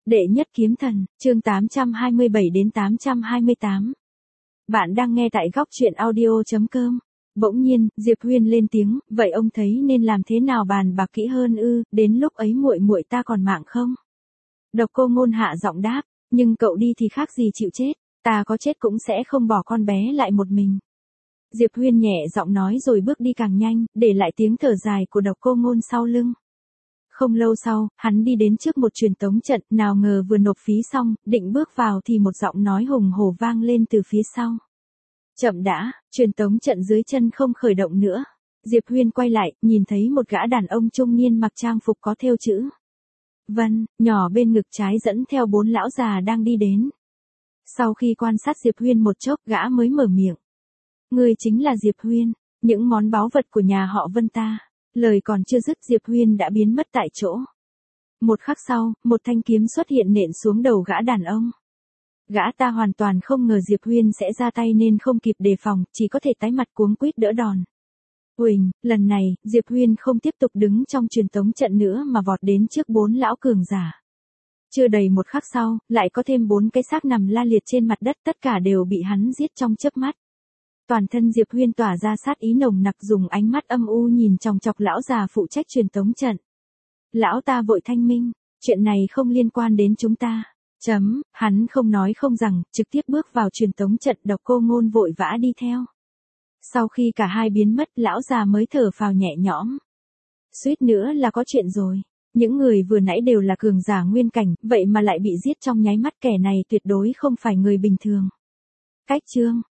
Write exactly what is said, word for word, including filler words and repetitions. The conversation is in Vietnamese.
Đệ nhất kiếm thần, chương tám trăm hai mươi bảy đến tám trăm hai mươi tám. Bạn đang nghe tại góc truyện audio chấm com. Bỗng nhiên, Diệp Huyên lên tiếng, vậy ông thấy nên làm thế nào bàn bạc kỹ hơn ư, đến lúc ấy muội muội ta còn mạng không? Độc Cô Ngôn hạ giọng đáp, nhưng cậu đi thì khác gì chịu chết, ta có chết cũng sẽ không bỏ con bé lại một mình. Diệp Huyên nhẹ giọng nói rồi bước đi càng nhanh, để lại tiếng thở dài của Độc Cô Ngôn sau lưng. Không lâu sau, hắn đi đến trước một truyền tống trận, nào ngờ vừa nộp phí xong, định bước vào thì một giọng nói hùng hổ vang lên từ phía sau. Chậm đã, truyền tống trận dưới chân không khởi động nữa. Diệp Huyên quay lại, nhìn thấy một gã đàn ông trung niên mặc trang phục có thêu chữ Vân, nhỏ bên ngực trái dẫn theo bốn lão già đang đi đến. Sau khi quan sát Diệp Huyên một chốc, gã mới mở miệng. Ngươi chính là Diệp Huyên, những món báu vật của nhà họ Vân ta. Lời còn chưa dứt, Diệp Huyên đã biến mất tại chỗ. Một khắc sau, một thanh kiếm xuất hiện nện xuống đầu gã đàn ông. Gã ta hoàn toàn không ngờ Diệp Huyên sẽ ra tay nên không kịp đề phòng, chỉ có thể tái mặt cuống quýt đỡ đòn. Uỳnh, lần này, Diệp Huyên không tiếp tục đứng trong truyền tống trận nữa mà vọt đến trước bốn lão cường giả. Chưa đầy một khắc sau, lại có thêm bốn cái xác nằm la liệt trên mặt đất, tất cả đều bị hắn giết trong chớp mắt. Toàn thân Diệp Huyên tỏa ra sát ý nồng nặc, dùng ánh mắt âm u nhìn chòng chọc lão già phụ trách truyền tống trận. Lão ta vội thanh minh, chuyện này không liên quan đến chúng ta. Chấm, hắn không nói không rằng, trực tiếp bước vào truyền tống trận. Độc Cô Ngôn vội vã đi theo. Sau khi cả hai biến mất, lão già mới thở phào nhẹ nhõm. Suýt nữa là có chuyện rồi. Những người vừa nãy đều là cường giả nguyên cảnh, vậy mà lại bị giết trong nháy mắt, kẻ này tuyệt đối không phải người bình thường. Cách chương